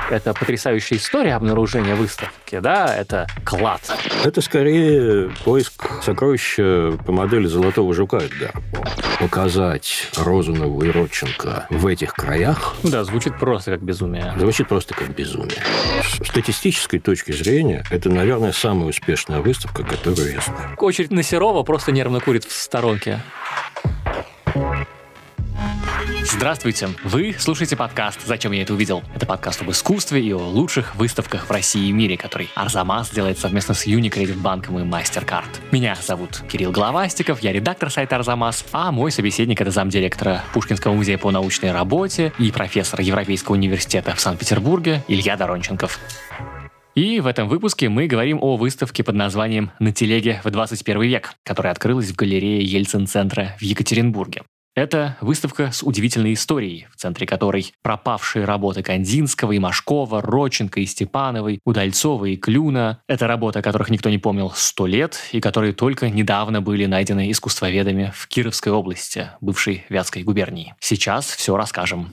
Это потрясающая история обнаружения выставки, да? Это клад. Это скорее поиск сокровища по модели «Золотого жука» Эдгара По. Показать Розанову и Родченко в этих краях... Да, звучит просто как безумие. Звучит просто как безумие. С статистической точки зрения, это, наверное, самая успешная выставка, которую я знаю. Очередь на Серова просто нервно курит в сторонке. Здравствуйте! Вы слушаете подкаст «Зачем я это увидел?». Это подкаст об искусстве и о лучших выставках в России и мире, который Арзамас делает совместно с Unicredit банком и MasterCard. Меня зовут Кирилл Головастиков, я редактор сайта Арзамас, а мой собеседник — это замдиректора Пушкинского музея по научной работе и профессор Европейского университета в Санкт-Петербурге Илья Доронченков. И в этом выпуске мы говорим о выставке под названием «На телеге в 21 век», которая открылась в галерее Ельцин-центра в Екатеринбурге. Это выставка с удивительной историей, в центре которой пропавшие работы Кандинского и Машкова, Родченко и Степановой, Удальцова и Клюна. Это работы, о которых никто не помнил 100 лет и которые только недавно были найдены искусствоведами в Кировской области, бывшей Вятской губернии. Сейчас все расскажем.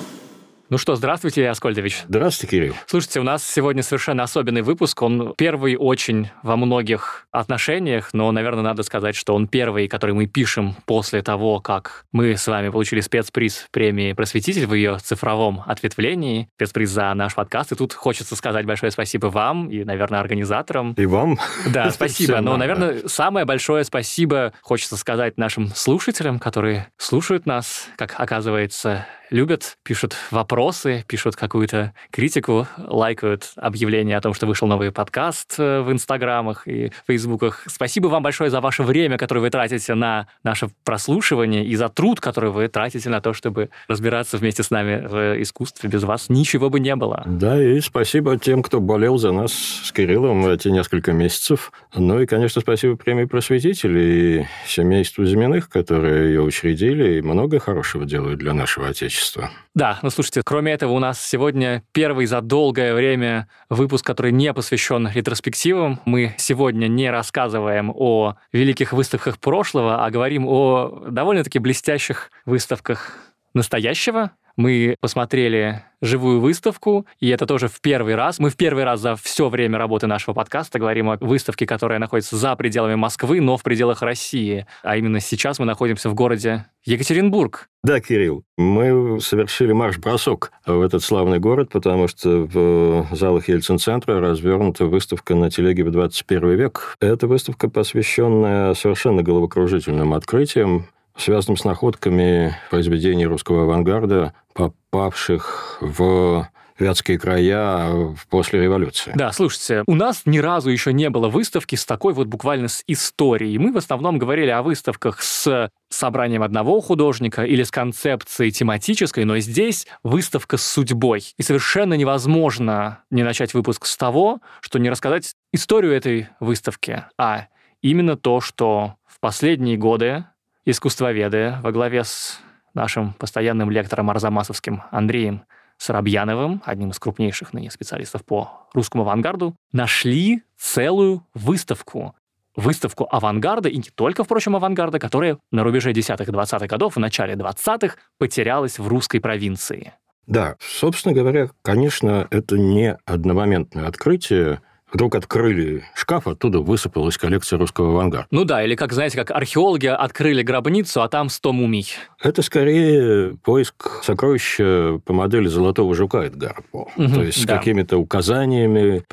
Ну что, здравствуйте, Аскольдович. Здравствуйте, Кирилл. Слушайте, у нас сегодня совершенно особенный выпуск. Он первый очень во многих отношениях, но, наверное, надо сказать, что он первый, который мы пишем после того, как мы с вами получили спецприз премии «Просветитель» в ее цифровом ответвлении. Спецприз за наш подкаст. И тут хочется сказать большое спасибо вам и, наверное, организаторам. И вам. Да, спасибо. Но, наверное, самое большое спасибо хочется сказать нашим слушателям, которые слушают нас, как оказывается, любят, пишут вопросы, пишут какую-то критику, лайкают объявления о том, что вышел новый подкаст в инстаграмах и фейсбуках. Спасибо вам большое за ваше время, которое вы тратите на наше прослушивание, и за труд, который вы тратите на то, чтобы разбираться вместе с нами в искусстве. Без вас ничего бы не было. Да, и спасибо тем, кто болел за нас с Кириллом эти несколько месяцев. Ну и, конечно, спасибо премии «Просветитель» и семейству Зиминых, которые ее учредили, и много хорошего делают для нашего Отечества. Да, ну слушайте, кроме этого у нас сегодня первый за долгое время выпуск, который не посвящен ретроспективам. Мы сегодня не рассказываем о великих выставках прошлого, а говорим о довольно-таки блестящих выставках настоящего. Мы посмотрели живую выставку, и это тоже в первый раз. Мы в первый раз за все время работы нашего подкаста говорим о выставке, которая находится за пределами Москвы, но в пределах России. А именно сейчас мы находимся в городе Екатеринбург. Да, Кирилл, мы совершили марш-бросок в этот славный город, потому что в залах Ельцин-центра развернута выставка «На телеге в 21 век». Эта выставка, посвященная совершенно головокружительным открытиям, связанным с находками произведений русского авангарда, попавших в вятские края после революции. Да, слушайте, у нас ни разу еще не было выставки с такой вот буквально с историей. Мы в основном говорили о выставках с собранием одного художника или с концепцией тематической, но здесь выставка с судьбой. И совершенно невозможно не начать выпуск с того, что не рассказать историю этой выставки, а именно то, что в последние годы искусствоведы во главе с нашим постоянным лектором арзамасовским Андреем Соробьяновым, одним из крупнейших ныне специалистов по русскому авангарду, нашли целую выставку. Выставку авангарда, и не только, впрочем, авангарда, которая на рубеже 10-20-х годов и начале 20-х потерялась в русской провинции. Да, собственно говоря, конечно, это не одномоментное открытие. Вдруг открыли шкаф, оттуда высыпалась коллекция русского авангарда. Ну да, или как, знаете, как археологи открыли гробницу, а там 100 мумий. Это скорее поиск сокровища по модели «Золотого жука» Эдгара По. То есть с какими-то указаниями,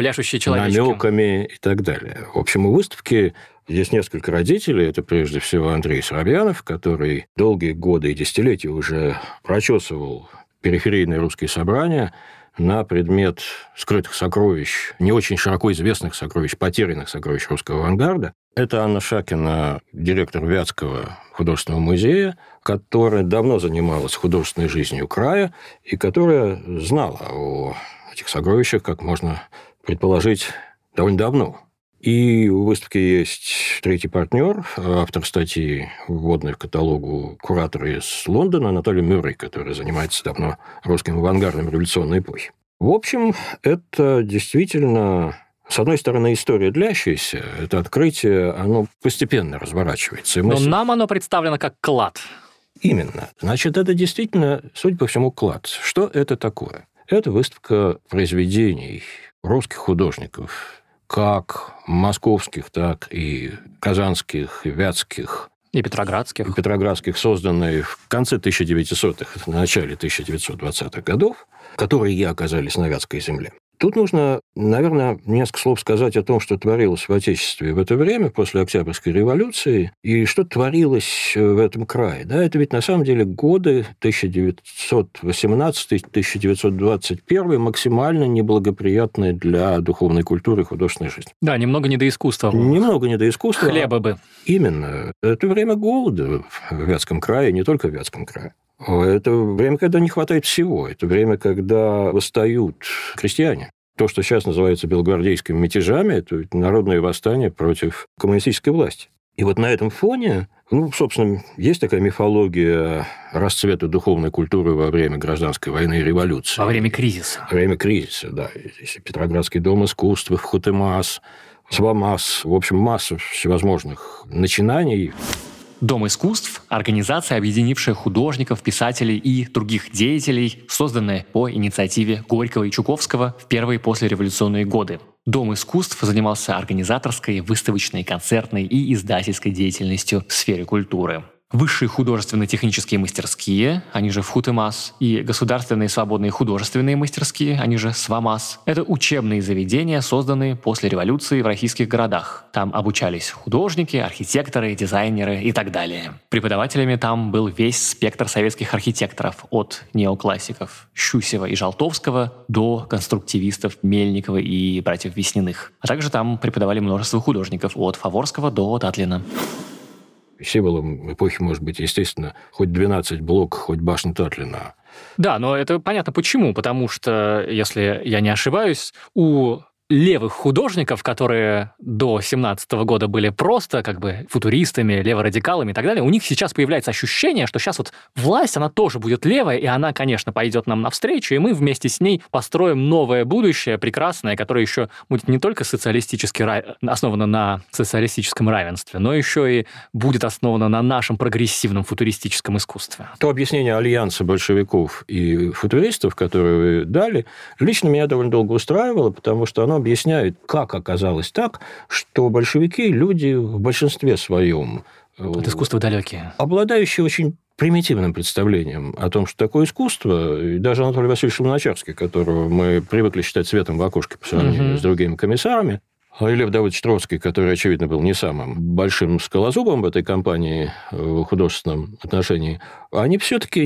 намеками и так далее. В общем, у выставки есть несколько родителей. Это прежде всего Андрей Соробьянов, который долгие годы и десятилетия уже прочесывал периферийные русские собрания на предмет скрытых сокровищ, не очень широко известных сокровищ, потерянных сокровищ русского авангарда. Это Анна Шакина, директор Вятского художественного музея, которая давно занималась художественной жизнью края и которая знала о этих сокровищах, как можно предположить, довольно давно. И у выставки есть третий партнер, автор статьи, вводной в каталогу, куратор из Лондона Анатолий Мюррей, который занимается давно русским авангардом революционной эпохи. В общем, это действительно, с одной стороны, история длящаяся, это открытие, оно постепенно разворачивается. Но нам оно представлено как клад. Именно. Значит, это действительно, судя по всему, клад. Что это такое? Это выставка произведений русских художников, как московских, так и казанских, и вятских, и петроградских. И петроградских, созданные в конце 1900-х, в начале 1920-х годов, которые оказались на Вятской земле. Тут нужно, наверное, несколько слов сказать о том, что творилось в Отечестве в это время, после Октябрьской революции, и что творилось в этом крае. Да, это ведь на самом деле годы 1918-1921 максимально неблагоприятные для духовной культуры и художественной жизни. Да, немного не до искусства. Немного не до искусства. Хлеба бы. Именно. Это время голода в Вятском крае, не только в Вятском крае. Это время, когда не хватает всего. Это время, когда восстают крестьяне. То, что сейчас называется белогвардейскими мятежами, это народное восстание против коммунистической власти. И вот на этом фоне, собственно, есть такая мифология расцвета духовной культуры во время гражданской войны и революции. Во время кризиса. Во время кризиса, да. Здесь и Петроградский дом искусства, Хутемас, Свамас, в общем, масса всевозможных начинаний. Дом искусств – организация, объединившая художников, писателей и других деятелей, созданная по инициативе Горького и Чуковского в первые послереволюционные годы. Дом искусств занимался организаторской, выставочной, концертной и издательской деятельностью в сфере культуры. Высшие художественно-технические мастерские, они же ФХУТЭМАС, и государственные свободные художественные мастерские, они же СВАМАС, это учебные заведения, созданные после революции в российских городах. Там обучались художники, архитекторы, дизайнеры и так далее. Преподавателями там был весь спектр советских архитекторов, от неоклассиков Щусева и Жалтовского до конструктивистов Мельникова и братьев Весниных. А также там преподавали множество художников, от Фаворского до Татлина. Символом эпохи может быть, естественно, хоть 12 блок, хоть башня Татлина. Да, но это понятно почему. Потому что, если я не ошибаюсь, у левых художников, которые до 17 года были просто футуристами, леворадикалами и так далее, у них сейчас появляется ощущение, что сейчас вот власть, она тоже будет левая, и она, конечно, пойдет нам навстречу, и мы вместе с ней построим новое будущее, прекрасное, которое еще будет не только основано на социалистическом равенстве, но еще и будет основано на нашем прогрессивном футуристическом искусстве. То объяснение альянса большевиков и футуристов, которое вы дали, лично меня довольно долго устраивало, потому что оно объясняет, как оказалось так, что большевики – люди в большинстве своем от искусства далекие, обладающие очень примитивным представлением о том, что такое искусство. И даже Анатолий Васильевич Луначарский, которого мы привыкли считать светом в окошке по сравнению с другими комиссарами, и Лев Давыдович Троцкий, который, очевидно, был не самым большим скалозубом в этой кампании в художественном отношении, они все-таки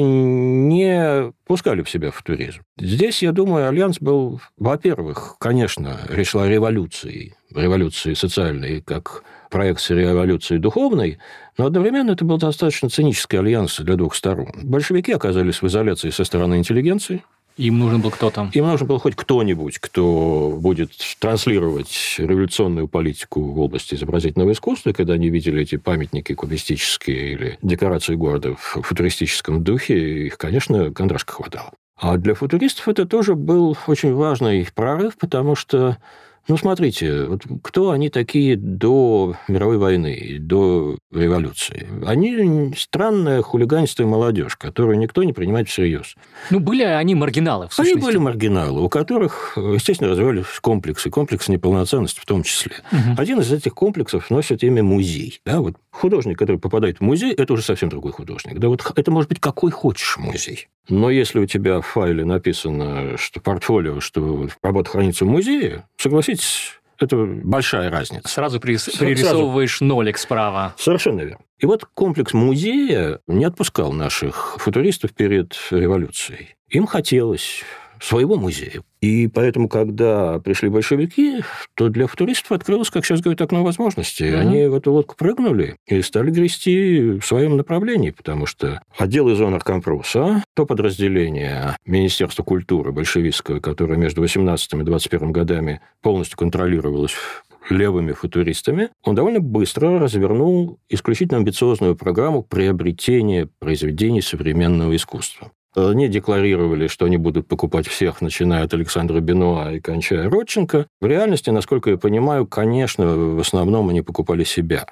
не пускали в себя футуризм. Здесь, я думаю, альянс был, во-первых, конечно, речь шла о революции социальной, как проекции революции духовной, но одновременно это был достаточно цинический альянс для двух сторон. Большевики оказались в изоляции со стороны интеллигенции. Им нужен был кто-то. Им нужен был хоть кто-нибудь, кто будет транслировать революционную политику в области изобразительного искусства, когда они видели эти памятники кубистические или декорации города в футуристическом духе, их, конечно, кондрашка хватало. А для футуристов это тоже был очень важный прорыв, потому что, смотрите, вот кто они такие до мировой войны, до революции? Они странная хулиганистая молодежь, которую никто не принимает всерьез. Были они маргиналы, в сущности. Они были маргиналы, у которых, естественно, развивались комплексы неполноценности в том числе. Угу. Один из этих комплексов носит имя музей. Да, вот художник, который попадает в музей, это уже совсем другой художник. Да, вот это может быть какой хочешь музей. Но если у тебя в файле написано, что портфолио, что работа хранится в музее, согласитесь, это большая разница. Сразу пририсовываешь нолик справа. Совершенно верно. И вот комплекс музея не отпускал наших футуристов перед революцией. Им хотелось своего музея. И поэтому, когда пришли большевики, то для футуристов открылось, как сейчас говорят, окно возможностей. Mm-hmm. Они в эту лодку прыгнули и стали грести в своем направлении, потому что отдел Изонаркомпроса, то подразделение Министерства культуры большевистского, которое между 18 и 21 годами полностью контролировалось левыми футуристами, он довольно быстро развернул исключительно амбициозную программу приобретения произведений современного искусства. Они декларировали, что они будут покупать всех, начиная от Александра Бенуа и кончая Родченко. В реальности, насколько я понимаю, конечно, в основном они покупали себя.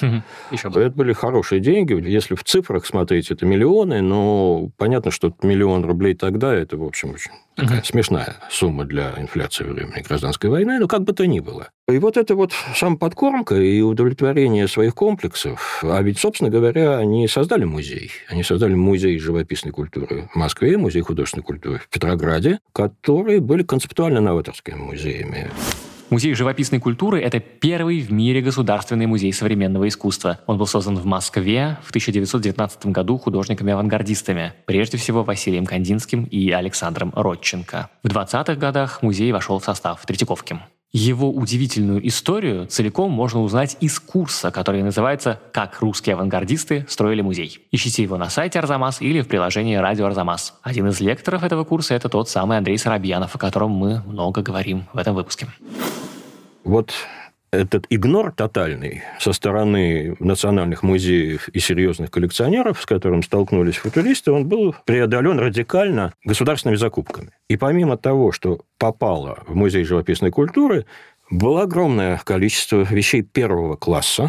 Это были хорошие деньги. Если в цифрах смотреть, это миллионы, но понятно, что 1 миллион рублей тогда, это, в общем, очень такая смешная сумма для инфляции во время гражданской войны, но как бы то ни было. И вот это вот самоподкормка и удовлетворение своих комплексов. А ведь, собственно говоря, они создали музей. Они создали музей живописной культуры в Москве, музей художественной культуры в Петрограде, которые были концептуально-новаторскими музеями. Музей живописной культуры – это первый в мире государственный музей современного искусства. Он был создан в Москве в 1919 году художниками-авангардистами, прежде всего Василием Кандинским и Александром Родченко. В 20-х годах музей вошел в состав Третьяковки. Его удивительную историю целиком можно узнать из курса, который называется «Как русские авангардисты строили музей». Ищите его на сайте Арзамас или в приложении «Радио Арзамас». Один из лекторов этого курса – это тот самый Андрей Соробьянов, о котором мы много говорим в этом выпуске. Вот этот игнор тотальный со стороны национальных музеев и серьезных коллекционеров, с которым столкнулись футуристы, он был преодолен радикально государственными закупками. И помимо того, что попало в музей живописной культуры, было огромное количество вещей первого класса,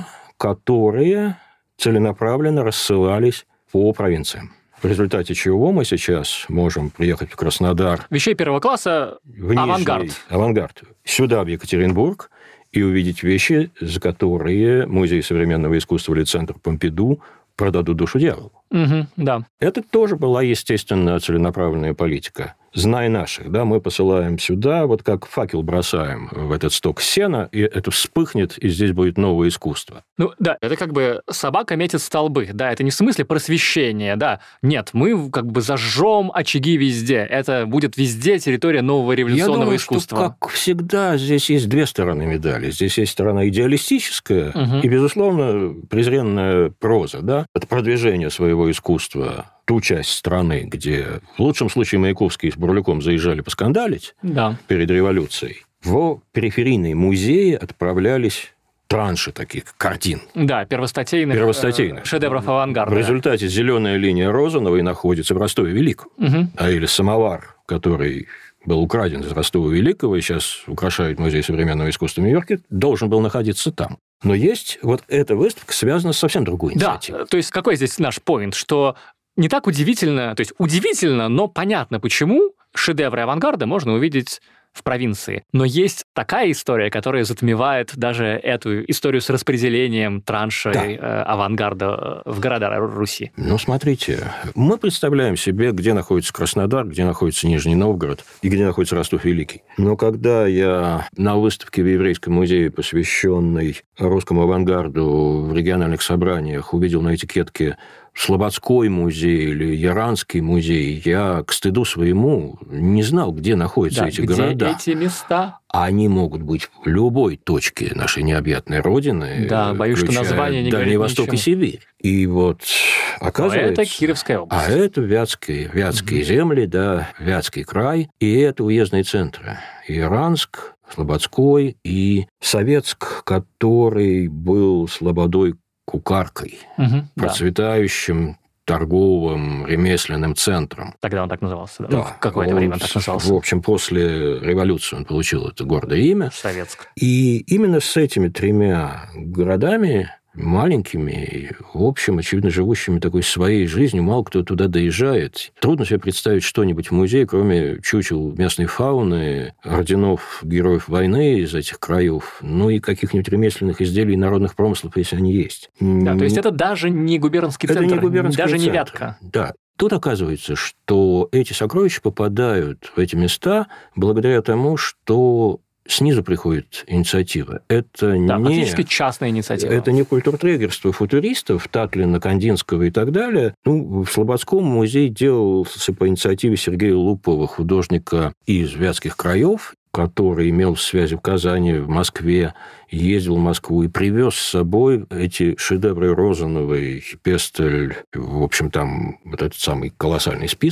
которые целенаправленно рассылались по провинциям. В результате чего мы сейчас можем приехать в Краснодар. Вещей первого класса авангард. Авангард. Сюда, в Екатеринбург, и увидеть вещи, за которые Музей современного искусства или Центр Помпиду продадут душу дьяволу. Да. Это тоже была, естественно, целенаправленная политика. Знай наших, да, мы посылаем сюда, вот как факел бросаем в этот сток сена, и это вспыхнет, и здесь будет новое искусство. Ну, да, это как бы собака метит столбы, да, это не в смысле просвещения, да. Нет, мы как бы зажжем очаги везде, это будет везде территория нового революционного искусства. Я думаю, что, как всегда, здесь есть две стороны медали. Здесь есть сторона идеалистическая и, безусловно, презренная проза, да, это продвижение своего искусства, ту часть страны, где в лучшем случае Маяковский с Бурлюком заезжали поскандалить перед революцией, в периферийные музеи отправлялись транши таких картин. Да, первостатейных шедевров авангарда. В результате зеленая линия Розановой находится в Ростове-Великом. Или самовар, который был украден из Ростова-Великого и сейчас украшает Музей современного искусства в Нью-Йорке, должен был находиться там. Но есть вот эта выставка связана с совсем другой инициативой. Да, то есть какой здесь наш поинт, что не так удивительно, то есть удивительно, но понятно, почему шедевры авангарда можно увидеть в провинции. Но есть такая история, которая затмевает даже эту историю с распределением траншей авангарда в города Руси. Ну, смотрите, мы представляем себе, где находится Краснодар, где находится Нижний Новгород и где находится Ростов-Великий. Но когда я на выставке в Еврейском музее, посвященной русскому авангарду в региональных собраниях, увидел на этикетке Слободской музей или Яранский музей, я, к стыду своему, не знал, где находятся эти города. Эти места? Они могут быть в любой точке нашей необъятной родины, да, боюсь, что название не Дальний Восток и Сибирь. И вот оказывается... А это Кировская область. А это Вятские земли, да, Вятский край, и это уездные центры. Яранск, Слободской и Советск, который был слободой кукаркой, процветающим торговым, ремесленным центром. Тогда он так назывался, да? В какое-то время он так назывался. В общем, после революции он получил это гордое имя. Советск. И именно с этими тремя городами, маленькими, в общем, очевидно, живущими такой своей жизнью, мало кто туда доезжает. Трудно себе представить что-нибудь в музее, кроме чучел местной фауны, орденов героев войны из этих краев, ну и каких-нибудь ремесленных изделий народных промыслов, если они есть. Да, то есть это даже не губернский центр, даже не Вятка. Да. Тут оказывается, что эти сокровища попадают в эти места благодаря тому, что снизу приходит инициатива. Это фактически частная инициатива. Это не культуртрегерство футуристов, Татлина, Кандинского и так далее. Ну, в Слободском музей делался по инициативе Сергея Лупова, художника из Вятских краев, который имел связи в Казани, в Москве, ездил в Москву и привез с собой эти шедевры Розановой, Пестель, в общем, там вот этот самый колоссальный список.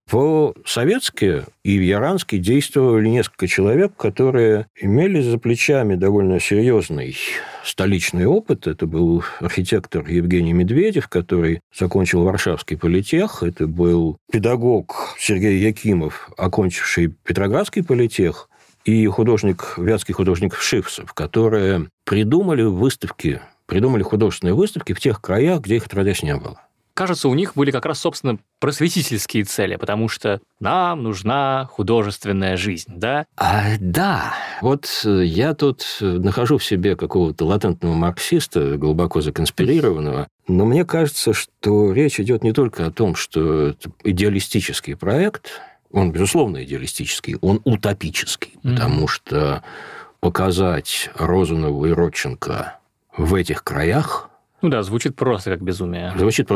В Советске и в Яранске действовали несколько человек, которые имели за плечами довольно серьезный столичный опыт. Это был архитектор Евгений Медведев, который закончил Варшавский политех. Это был педагог Сергей Якимов, окончивший Петроградский политех, и вятский художник Вшивцев, которые придумали художественные выставки в тех краях, где их отродясь не было. Кажется, у них были как раз, собственно, просветительские цели, потому что нам нужна художественная жизнь, да? Да. Вот я тут нахожу в себе какого-то латентного марксиста, глубоко законспирированного, но мне кажется, что речь идет не только о том, что это идеалистический проект, он, безусловно, идеалистический, он утопический, потому что показать Розанову и Родченко в этих краях... звучит просто как безумие.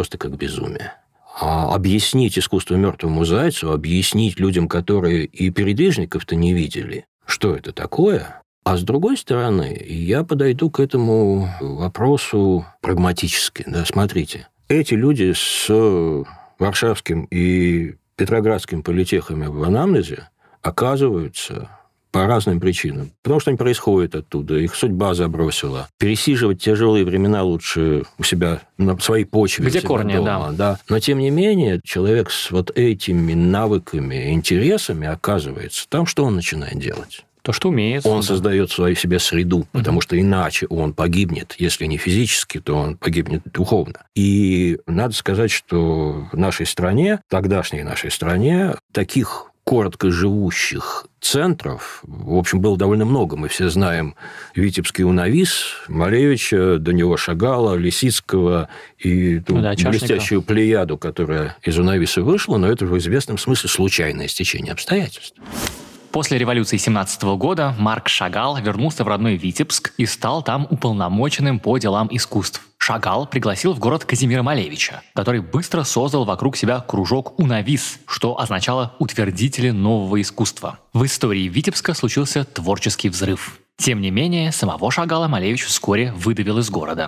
А объяснить искусство мертвому зайцу, объяснить людям, которые и передвижников-то не видели, что это такое. А с другой стороны, я подойду к этому вопросу прагматически. Да, смотрите, эти люди с Варшавским и Петроградским политехами в анамнезе оказываются... по разным причинам. Потому что они происходят оттуда, их судьба забросила. Пересиживать тяжелые времена лучше у себя на своей почве. Где корни, дома, да. Но, тем не менее, человек с вот этими навыками, интересами оказывается там, что он начинает делать? То, что умеет. Он создает свою себе среду, потому что иначе он погибнет. Если не физически, то он погибнет духовно. И надо сказать, что в нашей стране, тогдашней нашей стране, таких коротко живущих центров, в общем, было довольно много. Мы все знаем Витебский Унавис, Малевича, до него Шагала, Лисицкого и ту блестящую плеяду, которая из Унависа вышла, но это в известном смысле случайное стечение обстоятельств. После революции 1917 года Марк Шагал вернулся в родной Витебск и стал там уполномоченным по делам искусств. Шагал пригласил в город Казимира Малевича, который быстро создал вокруг себя кружок «Унавис», что означало «утвердители нового искусства». В истории Витебска случился творческий взрыв. Тем не менее, самого Шагала Малевич вскоре выдавил из города.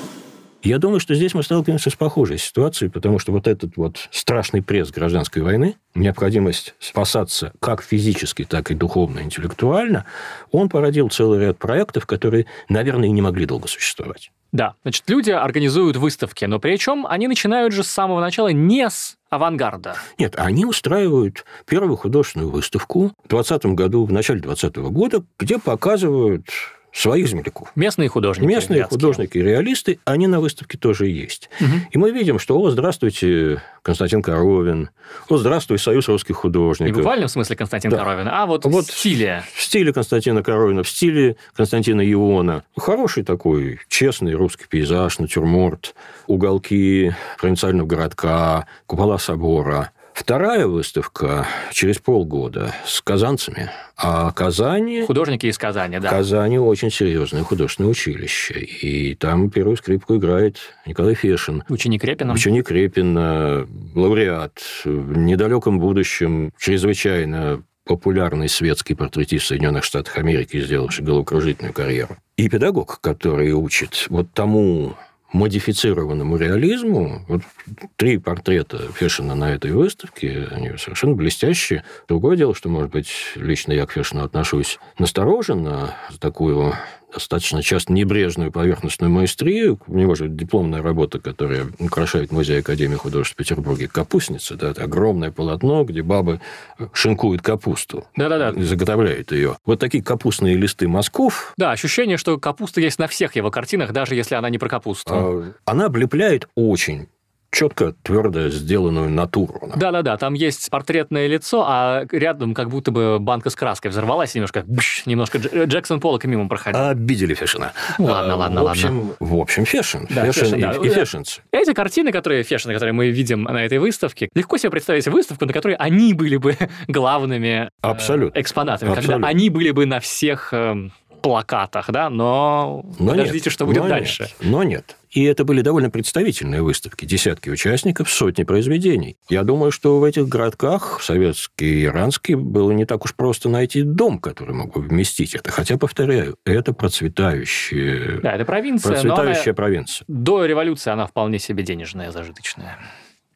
Я думаю, что здесь мы сталкиваемся с похожей ситуацией, потому что вот этот вот страшный пресс гражданской войны, необходимость спасаться как физически, так и духовно, интеллектуально, он породил целый ряд проектов, которые, наверное, и не могли долго существовать. Да, значит, люди организуют выставки, но причем они начинают же с самого начала не с авангарда. Нет, они устраивают первую художественную выставку в 2020 году, в начале 2020 года, где показывают своих земляков. Местные художники. Местные художники и реалисты, они на выставке тоже есть. И мы видим, что, здравствуйте, Константин Коровин, здравствуй, Союз русских художников. Не в буквальном смысле Константин Коровин, а вот в стиле. В стиле Константина Коровина, в стиле Константина Иона. Хороший такой, честный русский пейзаж, натюрморт, уголки провинциального городка, купола собора. Вторая выставка через полгода с казанцами. А Казани... Художники из Казани, да. Казани очень серьезное художественное училище. И там первую скрипку играет Николай Фешин. Ученик Репина. Ученик Репина, лауреат. В недалеком будущем чрезвычайно популярный светский портретист в Соединенных Штатах Америки, сделавший головокружительную карьеру. И педагог, который учит вот тому модифицированному реализму. Вот 3 портрета Фешина на этой выставке, они совершенно блестящие. Другое дело, что, может быть, лично я к Фешину отношусь настороженно, за такую достаточно часто небрежную поверхностную маэстрию. У него же дипломная работа, которая украшает музей Академии художеств в Петербурге, «Капустница». Да, это огромное полотно, где бабы шинкуют капусту. Да-да-да. И заготовляют ее. Вот такие капустные листы мазков. Да, ощущение, что капуста есть на всех его картинах, даже если она не про капусту. Она облепляет очень четко, твердо сделанную натуру. Да-да-да, там есть портретное лицо, а рядом как будто бы банка с краской взорвалась, немножко Джексон Поллок мимо проходил. Обидели Фешина. Ладно. В общем, Фешин. Да, Фешин и фешинцы. Эти картины, которые мы видим на этой выставке, легко себе представить выставку, на которой они были бы главными экспонатами, когда они были бы на всех плакатах, да, но подождите, что будет дальше. Но нет. И это были довольно представительные выставки. Десятки участников, сотни произведений. Я думаю, что в этих городках, советский и иранский, было не так уж просто найти дом, который мог бы вместить это. Хотя, повторяю, это процветающая... Да, это провинция. Процветающая провинция. До революции она вполне себе денежная, зажиточная.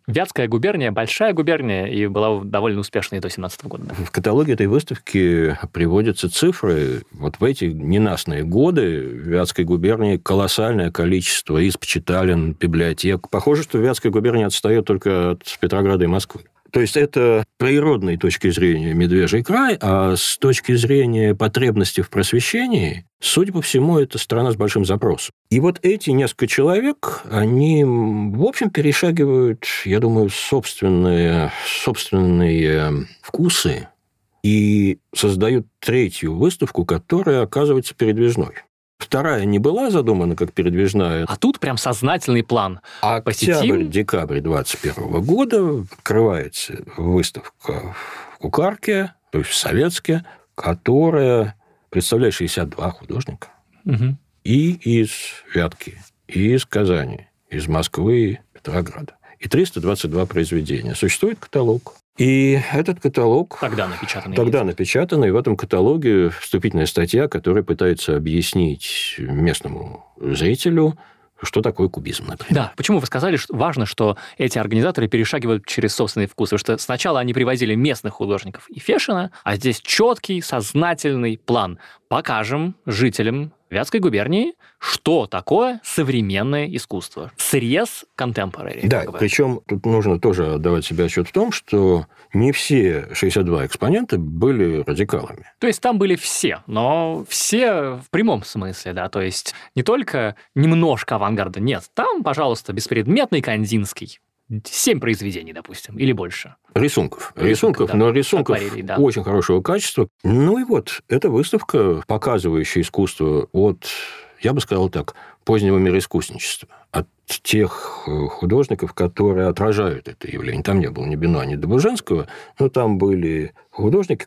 Вятская губерния – большая губерния и была довольно успешной до 17 года. Да? В каталоге этой выставки приводятся цифры. Вот в эти ненастные годы в Вятской губернии колоссальное количество изб, читален, библиотек. Похоже, что Вятская губерния отстает только от Петрограда и Москвы. То есть это с природной точки зрения медвежий край, а с точки зрения потребностей в просвещении, судя по всему, это страна с большим запросом. И вот эти несколько человек, они, в общем, перешагивают, я думаю, собственные вкусы и создают третью выставку, которая оказывается передвижной. Вторая не была задумана как передвижная. А тут прям сознательный план. Октябрь-декабрь 2021 года открывается выставка в Кукарке, то есть в Советске, которая представляет 62 художника. Угу. И из Вятки, и из Казани, из Москвы, и Петрограда. И 322 произведения. Существует каталог. И этот каталог... Тогда напечатанный. И в этом каталоге вступительная статья, которая пытается объяснить местному зрителю, что такое кубизм, например. Да, почему вы сказали, что важно, что эти организаторы перешагивают через собственные вкусы? Потому что сначала они привозили местных художников и Фешина, а здесь четкий, сознательный план. Покажем жителям Вятской губернии, что такое современное искусство. Срез contemporary. Да, причем тут нужно тоже отдавать себе отчет в том, что не все 62 экспонента были радикалами. То есть там были все, но все в прямом смысле, да, то есть не только немножко авангарда, нет, там, пожалуйста, беспредметный Кандинский. 7 произведений, допустим, или больше. Рисунков, да. Но рисунков акварелей, да. Очень хорошего качества. Ну и вот, эта выставка, показывающая искусство от, я бы сказал так, позднего мироискусничества, от тех художников, которые отражают это явление. Там не было ни Бено, ни Добуженского, но там были художники,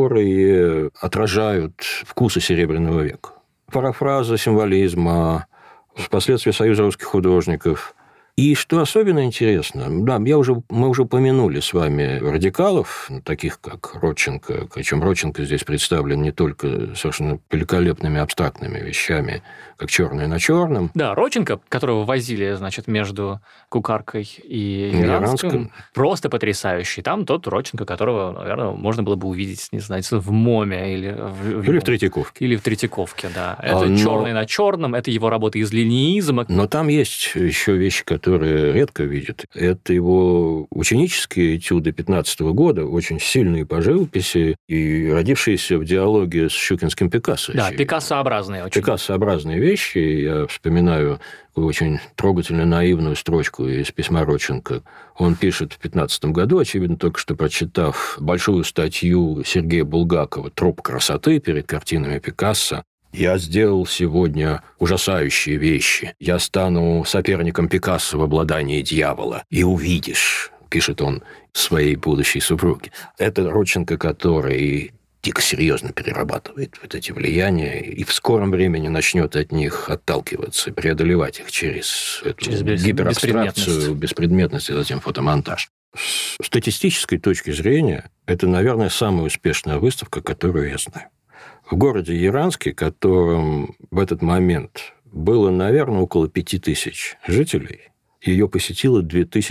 которые отражают вкусы Серебряного века. Парафраза символизма, впоследствии Союза русских художников. И что особенно интересно, да, мы уже упомянули с вами радикалов, таких как Родченко, причем Родченко здесь представлен не только совершенно великолепными абстрактными вещами, как «Черное на черном». Да, Родченко, которого возили, значит, между Кукаркой и Яранском, просто потрясающий. Там тот Родченко, которого, наверное, можно было бы увидеть, не знаю, в МОМе или в Третьяковке. Или в Третьяковке, да. Это «Черное на черном», это его работа из ленинизма. Но там есть еще вещи, которые редко видят. Это его ученические этюды 15 года, очень сильные по живописи и родившиеся в диалоге с щукинским Пикассо. Да, Пикассообразные очень. Пикассообразные вещи. Я вспоминаю очень трогательно наивную строчку из письма Родченко. Он пишет в 15 году, очевидно, только что прочитав большую статью Сергея Булгакова «Труп красоты» перед картинами Пикассо. «Я сделал сегодня ужасающие вещи. Я стану соперником Пикассо в обладании дьявола. И увидишь», – пишет он своей будущей супруге. Это Родченко, который дико серьезно перерабатывает вот эти влияния и в скором времени начнет от них отталкиваться, преодолевать их через эту гиперабстракцию, беспредметность и затем фотомонтаж. С статистической точки зрения, это, наверное, самая успешная выставка, которую я знаю. В городе Яранске, которым в этот момент было, наверное, около 5000 жителей, ее посетило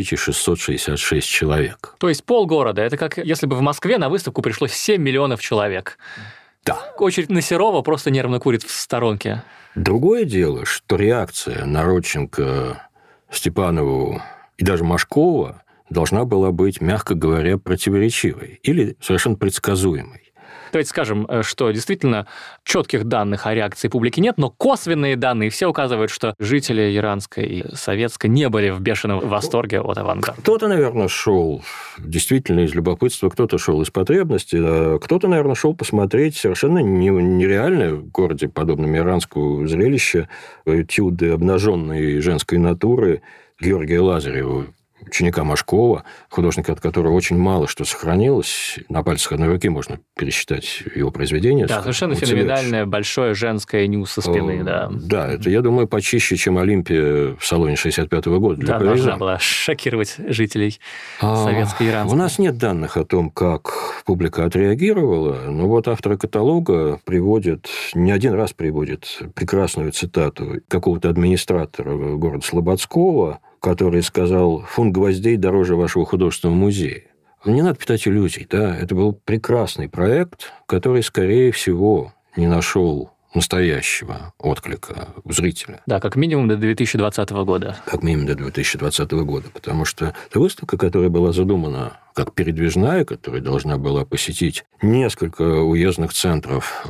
2666 человек. То есть полгорода. Это как если бы в Москве на выставку пришло 7 миллионов человек. Да. Очередь на Серова просто нервно курит в сторонке. Другое дело, что реакция на Родченко, Степанову и даже Машкова должна была быть, мягко говоря, противоречивой или совершенно предсказуемой. То есть, скажем, что действительно четких данных о реакции публики нет, но косвенные данные все указывают, что жители Яранска и Советска не были в бешеном восторге от авангарда. Кто-то, наверное, шел действительно из любопытства, кто-то шел из потребности, а кто-то, наверное, шел посмотреть совершенно нереальное в городе, подобном Яранску, зрелище, этюды обнаженной женской натуры Георгия Лазарева, ученика Машкова, художника, от которого очень мало что сохранилось. На пальцах одной руки можно пересчитать его произведения. Да, совершенно феноменальное большое женское ню со спины, да. Да, это, я думаю, почище, чем Олимпия в салоне 65-го года. Да, должна была шокировать жителей советской Яранска. У нас нет данных о том, как публика отреагировала, но вот авторы каталога не один раз приводят прекрасную цитату какого-то администратора города Слободского, который сказал: «Фунт гвоздей дороже вашего художественного музея». Не надо питать иллюзий, да? Это был прекрасный проект, который, скорее всего, не нашел настоящего отклика у зрителя. Да, как минимум до 2020 года. Как минимум до 2020 года, потому что это выставка, которая была задумана как передвижная, которая должна была посетить несколько уездных центров.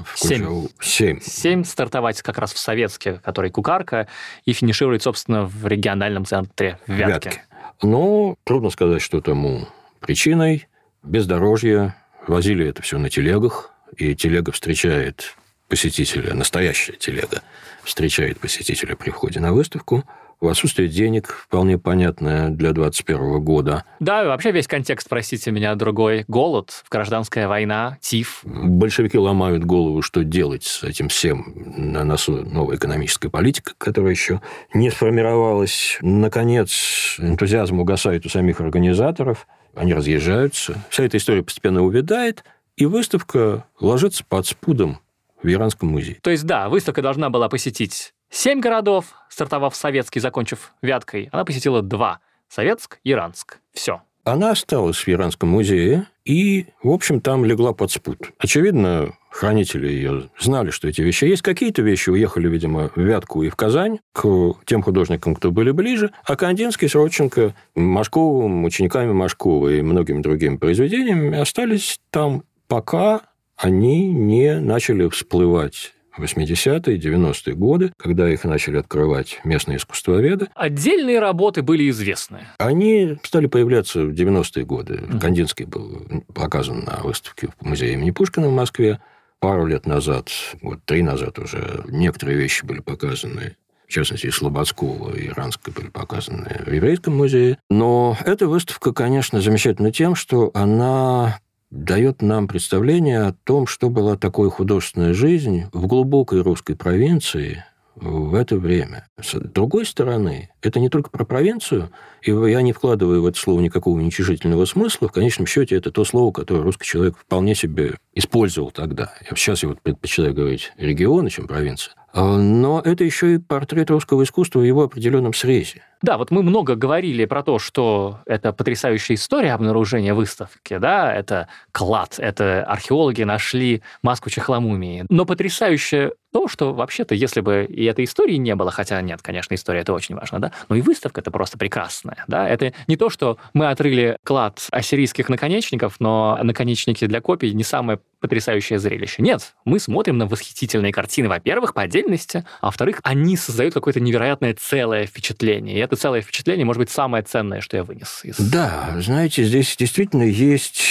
7 стартовать как раз в Советске, который Кукарка, и финишировать, собственно, в региональном центре в Вятке. Но трудно сказать, что тому причиной. Бездорожье. Возили это все на телегах, и телега встречает посетителя, настоящая телега встречает посетителя при входе на выставку. В отсутствие денег, вполне понятное для 2021 года. Да, и вообще весь контекст, простите меня, другой. Голод, гражданская война, ТИФ. Большевики ломают голову, что делать с этим всем. На носу новая экономическая политика, которая еще не сформировалась. Наконец, энтузиазм угасает у самих организаторов. Они разъезжаются. Вся эта история постепенно увядает, и выставка ложится под спудом в Иранском музее. То есть, да, выставка должна была посетить 7 городов, стартовав в Советский, закончив Вяткой. Она посетила 2 – Советск и Иранск. Все. Она осталась в Иранском музее и, в общем, там легла под спуд. Очевидно, хранители ее знали, что эти вещи есть. Какие-то вещи уехали, видимо, в Вятку и в Казань к тем художникам, кто были ближе, а Кандинский с Родченко, Машковым, учениками Машкова и многими другими произведениями остались там, пока они не начали всплывать в 80-е, 90-е годы, когда их начали открывать местные искусствоведы. Отдельные работы были известны. Они стали появляться в 90-е годы. Кандинский был показан на выставке в музее имени Пушкина в Москве. Пару лет назад, 3 назад уже, некоторые вещи были показаны. В частности, и Слободского, и Иранска были показаны в Еврейском музее. Но эта выставка, конечно, замечательна тем, что она дает нам представление о том, что была такой художественная жизнь в глубокой русской провинции в это время. С другой стороны, это не только про провинцию, и я не вкладываю в это слово никакого уничижительного смысла. В конечном счете, это то слово, которое русский человек вполне себе использовал тогда. Сейчас я предпочитаю говорить регионы, чем провинция. Но это еще и портрет русского искусства в его определенном срезе. Да, вот мы много говорили про то, что это потрясающая история обнаружения выставки, да, это клад, это археологи нашли маску чехломумии. Но потрясающе то, что вообще-то, если бы и этой истории не было, хотя нет, конечно, история это очень важно, да, но и выставка это просто прекрасная, да, это не то, что мы отрыли клад ассирийских наконечников, но наконечники для копий не самое потрясающее зрелище. Нет, мы смотрим на восхитительные картины, во-первых, по отдельности, а во-вторых, они создают какое-то невероятное целое впечатление, и это целое впечатление может быть самое ценное, что я вынес из... Да, знаете, здесь действительно есть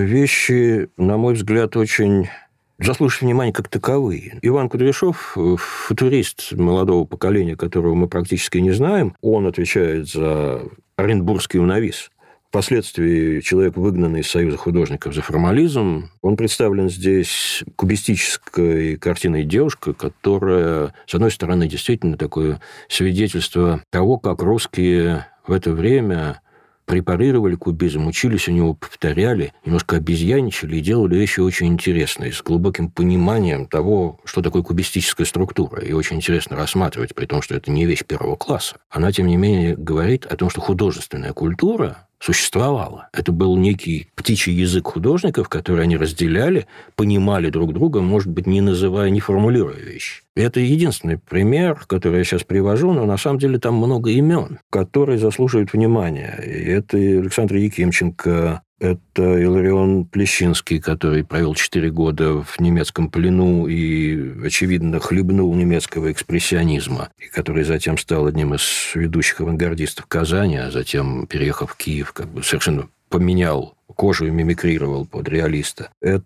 вещи, на мой взгляд, очень заслуживающие внимания как таковые. Иван Кудряшов, футурист молодого поколения, которого мы практически не знаем, он отвечает за Оренбургский унавис. Впоследствии человек, выгнанный из Союза художников за формализм, он представлен здесь кубистической картиной «Девушка», которая, с одной стороны, действительно такое свидетельство того, как русские в это время препарировали кубизм, учились у него, повторяли, немножко обезьяничали и делали вещи очень интересные, с глубоким пониманием того, что такое кубистическая структура. И очень интересно рассматривать, при том, что это не вещь первого класса. Она, тем не менее, говорит о том, что художественная культура существовала. Это был некий птичий язык художников, который они разделяли, понимали друг друга, может быть, не называя, не формулируя вещи. Это единственный пример, который я сейчас привожу, но на самом деле там много имен, которые заслуживают внимания. И это Александр Якимченко, это Иларион Плещинский, который провел 4 года в немецком плену и, очевидно, хлебнул немецкого экспрессионизма, и который затем стал одним из ведущих авангардистов Казани, а затем, переехав в Киев, совершенно поменял кожу и мимикрировал под реалиста.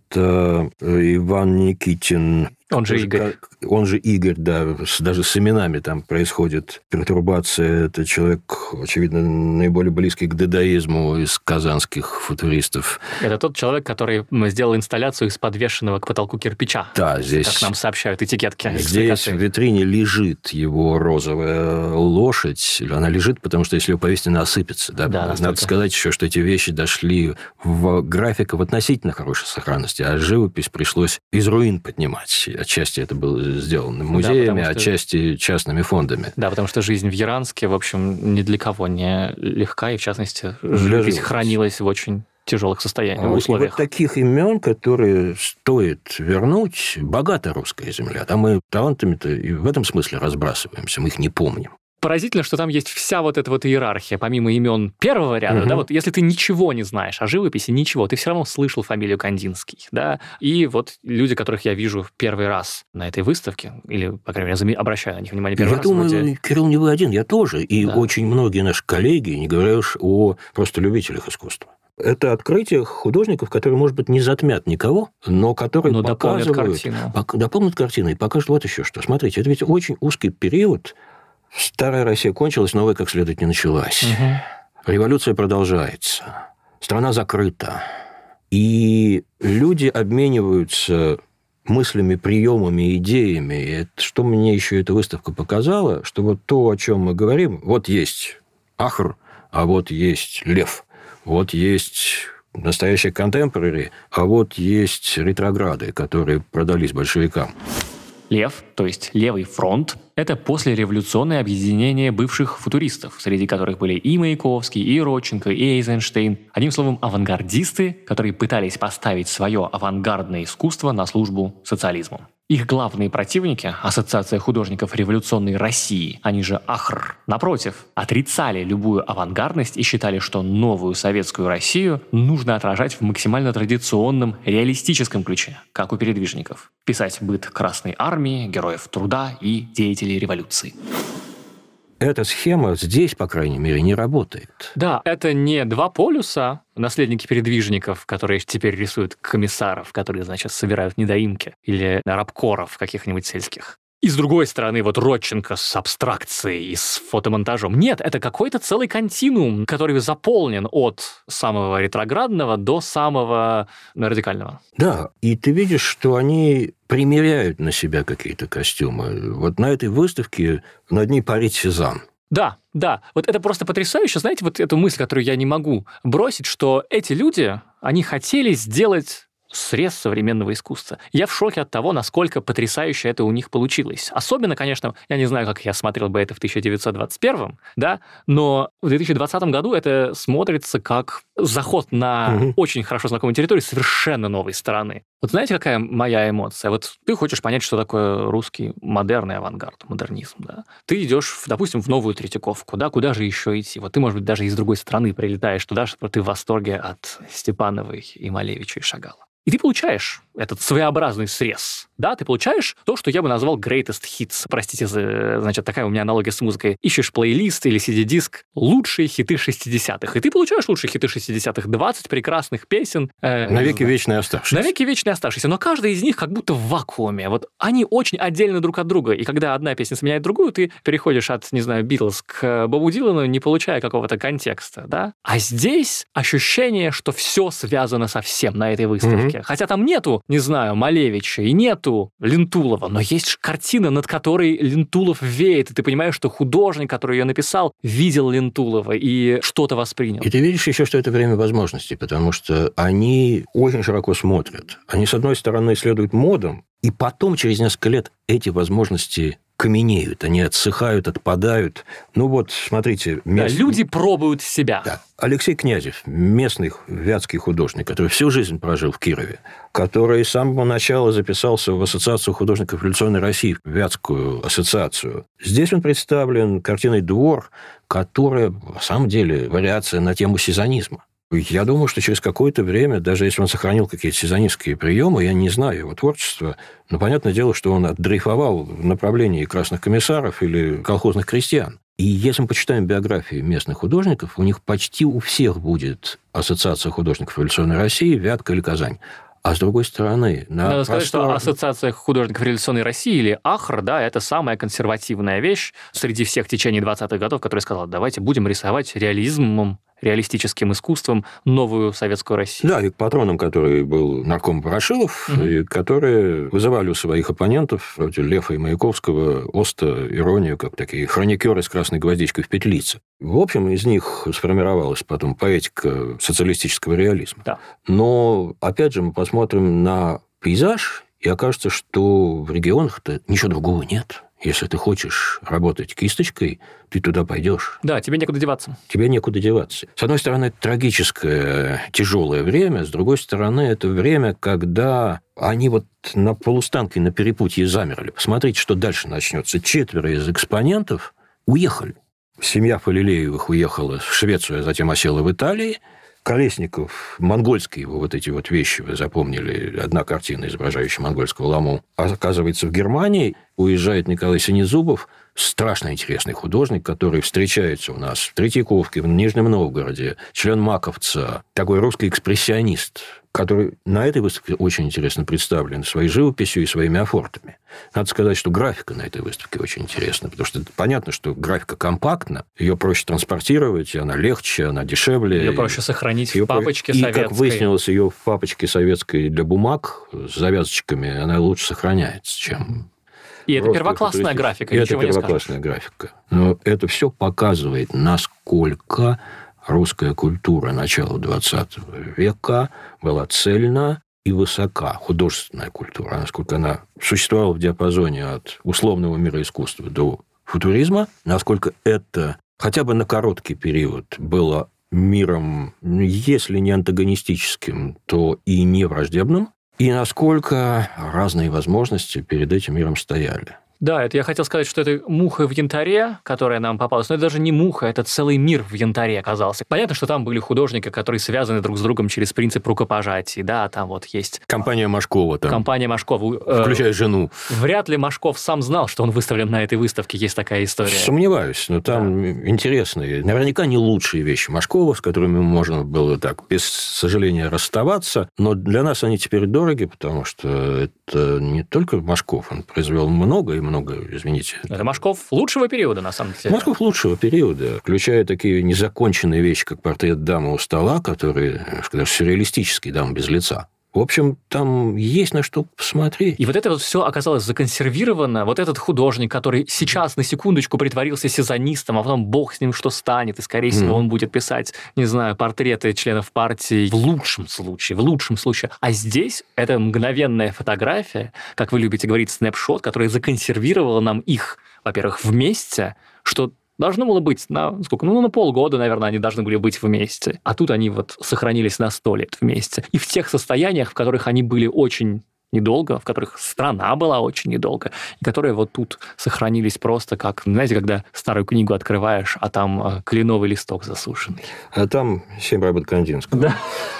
Это Иван Никитин. Он же Игорь. Он же Игорь, да. Даже с именами там происходит пертурбация. Это человек, очевидно, наиболее близкий к дадаизму из казанских футуристов. Это тот человек, который сделал инсталляцию из подвешенного к потолку кирпича. Да, здесь... Как нам сообщают этикетки. Здесь в витрине лежит его розовая лошадь. Она лежит, потому что если ее повесить, она осыпется. Да? Да, надо сказать еще, что эти вещи дошли в графика в относительно хорошей сохранности, а живопись пришлось из руин поднимать. отчасти это было сделано музеями, да, отчасти частными фондами. Да, потому что жизнь в Яранске, в общем, ни для кого не легка, и, в частности, жизнь хранилась в очень тяжелых состояниях, условиях. Вот таких имен, которые стоит вернуть, богата русская земля. Там мы талантами-то и в этом смысле разбрасываемся, мы их не помним. Поразительно, что там есть вся вот эта вот иерархия, помимо имен первого ряда, да, вот если ты ничего не знаешь о живописи, ничего, ты все равно слышал фамилию Кандинский, да, и вот люди, которых я вижу в первый раз на этой выставке, или, по крайней мере, обращаю на них внимание первый раз. Я думаю, Кирилл, не вы один, я тоже, и очень многие наши коллеги, не говоря уж о просто любителях искусства. Это открытие художников, которые, может быть, не затмят никого, но которые показывают... Дополнят картину и покажут вот еще что. Смотрите, это ведь очень узкий период. Старая Россия кончилась, новая как следует не началась. Революция продолжается. Страна закрыта. И люди обмениваются мыслями, приемами, идеями. И это, что мне еще эта выставка показала, что вот то, о чем мы говорим, вот есть Ахр, а вот есть Лев. Вот есть настоящие контемпорари, а вот есть ретрограды, которые продались большевикам. Лев, то есть Левый фронт, это послереволюционное объединение бывших футуристов, среди которых были и Маяковский, и Родченко, и Эйзенштейн. Одним словом, авангардисты, которые пытались поставить свое авангардное искусство на службу социализму. Их главные противники, Ассоциация художников революционной России, они же АХР, напротив, отрицали любую авангардность и считали, что новую советскую Россию нужно отражать в максимально традиционном, реалистическом ключе, как у передвижников. Писать быт Красной Армии, героев труда и деятелей революции. Эта схема здесь, по крайней мере, не работает. Да, это не два полюса, наследники передвижников, которые теперь рисуют комиссаров, которые, значит, собирают недоимки, или рабкоров каких-нибудь сельских. И с другой стороны, вот Родченко с абстракцией и с фотомонтажом. Нет, это какой-то целый континуум, который заполнен от самого ретроградного до самого радикального. Да, и ты видишь, что они примеряют на себя какие-то костюмы. Вот на этой выставке над ней парит Сезанн. Да, да. Вот это просто потрясающе. Знаете, вот эту мысль, которую я не могу бросить, что эти люди, они хотели сделать срез современного искусства. Я в шоке от того, насколько потрясающе это у них получилось. Особенно, конечно, я не знаю, как я смотрел бы это в 1921, да, но в 2020 году это смотрится как заход на очень хорошо знакомую территорию совершенно новой стороны. Вот знаете, какая моя эмоция? Вот ты хочешь понять, что такое русский модерный авангард, модернизм, да? Ты идешь, допустим, в Новую Третьяковку, да, куда же еще идти? Вот ты, может быть, даже из другой страны прилетаешь туда, что ты в восторге от Степановой и Малевича и Шагала. И ты получаешь этот своеобразный срез. Да, ты получаешь то, что я бы назвал greatest hits. Простите, значит, такая у меня аналогия с музыкой. Ищешь плейлист или CD-диск «Лучшие хиты 60-х». И ты получаешь лучшие хиты 60-х. 20 прекрасных песен. Навеки вечные оставшиеся. Навеки вечные оставшиеся. Но каждая из них как будто в вакууме. Вот они очень отдельны друг от друга. И когда одна песня сменяет другую, ты переходишь от, не знаю, Битлз к Бобу Дилану, не получая какого-то контекста. Да? А здесь ощущение, что все связано со всем на этой выставке. Хотя там нету, не знаю, Малевича и нету Лентулова, но есть картина, над которой Лентулов веет, и ты понимаешь, что художник, который ее написал, видел Лентулова и что-то воспринял. И ты видишь еще, что это время возможностей, потому что они очень широко смотрят. Они, с одной стороны, следуют модам, и потом, через несколько лет, эти возможности каменеют, они отсыхают, отпадают. Ну вот, смотрите... Да, люди пробуют себя. Да. Алексей Князев, местный вятский художник, который всю жизнь прожил в Кирове, который с самого начала записался в Ассоциацию художников революционной России, в Вятскую ассоциацию. Здесь он представлен картиной «Двор», которая, на самом деле, вариация на тему сезонизма. Я думаю, что через какое-то время, даже если он сохранил какие-то сезонистские приемы, я не знаю его творчества, но понятное дело, что он отдрейфовал в направлении красных комиссаров или колхозных крестьян. И если мы почитаем биографии местных художников, у них почти у всех будет Ассоциация художников революционной России, Вятка или Казань. А с другой стороны... Надо сказать, что Ассоциация художников революционной России, или АХР, да, это самая консервативная вещь среди всех течений 20-х годов, которая сказала, давайте будем рисовать реализмом, реалистическим искусством новую советскую Россию. Да, и к патронам, который был нарком Ворошилов, и которые вызывали у своих оппонентов, вроде Лефа и Маяковского, Оста, иронию, как такие хроникеры с красной гвоздичкой в петлице. В общем, из них сформировалась потом поэтика социалистического реализма. Да. Но, опять же, мы посмотрим на пейзаж, и окажется, что в регионах-то ничего другого нет. Если ты хочешь работать кисточкой, ты туда пойдешь. Да, тебе некуда деваться. Тебе некуда деваться. С одной стороны, это трагическое, тяжелое время, с другой стороны, это время, когда они вот на полустанке, на перепутье замерли. Посмотрите, что дальше начнется. 4 из экспонентов уехали. Семья Фалилеевых уехала в Швецию, а затем осела в Италии. Колесников, монгольские его вот эти вот вещи, вы запомнили, одна картина, изображающая монгольского ламу, оказывается в Германии. Уезжает Николай Синезубов, страшно интересный художник, который встречается у нас в Третьяковке, в Нижнем Новгороде, член Маковца, такой русский экспрессионист, который на этой выставке очень интересно представлен своей живописью и своими афортами. Надо сказать, что графика на этой выставке очень интересна, потому что понятно, что графика компактна, ее проще транспортировать, она легче, она дешевле. Ее проще сохранить в папочке советской. И, как выяснилось, ее в папочке советской для бумаг с завязочками она лучше сохраняется, чем... И это первоклассная графика, ничего не скажешь. Это первоклассная графика. Но это все показывает, насколько русская культура начала XX века была цельна и высока, художественная культура, насколько она существовала в диапазоне от условного мира искусства до футуризма, насколько это хотя бы на короткий период было миром, если не антагонистическим, то и не враждебным, и насколько разные возможности перед этим миром стояли. Да, это я хотел сказать, что это муха в янтаре, которая нам попалась, но это даже не муха, это целый мир в янтаре оказался. Понятно, что там были художники, которые связаны друг с другом через принцип рукопожатий, да, там вот есть... Компания Машкова там. Компания Машкова. Включая жену. Вряд ли Машков сам знал, что он выставлен на этой выставке, есть такая история. Сомневаюсь, но там интересные, наверняка не лучшие вещи Машкова, с которыми можно было так, без сожаления, расставаться, но для нас они теперь дороги, потому что это не только Машков, он произвел много, извините. Это Машков лучшего периода, на самом деле. Машков лучшего периода, включая такие незаконченные вещи, как портрет дамы у стола, который, даже сюрреалистический, дама без лица. В общем, там есть на что посмотреть. И вот это вот все оказалось законсервировано. Вот этот художник, который сейчас на секундочку притворился сезонистом, а потом бог с ним что станет, и, скорее всего, он будет писать, не знаю, портреты членов партии в лучшем случае. А здесь это мгновенная фотография, как вы любите говорить, снапшот, которая законсервировала нам их, во-первых, вместе, что должно было быть на полгода, наверное, они должны были быть вместе. А тут они вот сохранились на 100 лет вместе. И в тех состояниях, в которых они были очень недолго, в которых страна была очень недолго, и которые вот тут сохранились просто как, знаете, когда старую книгу открываешь, а там кленовый листок засушенный. А там 7 работ Кандинского. Да.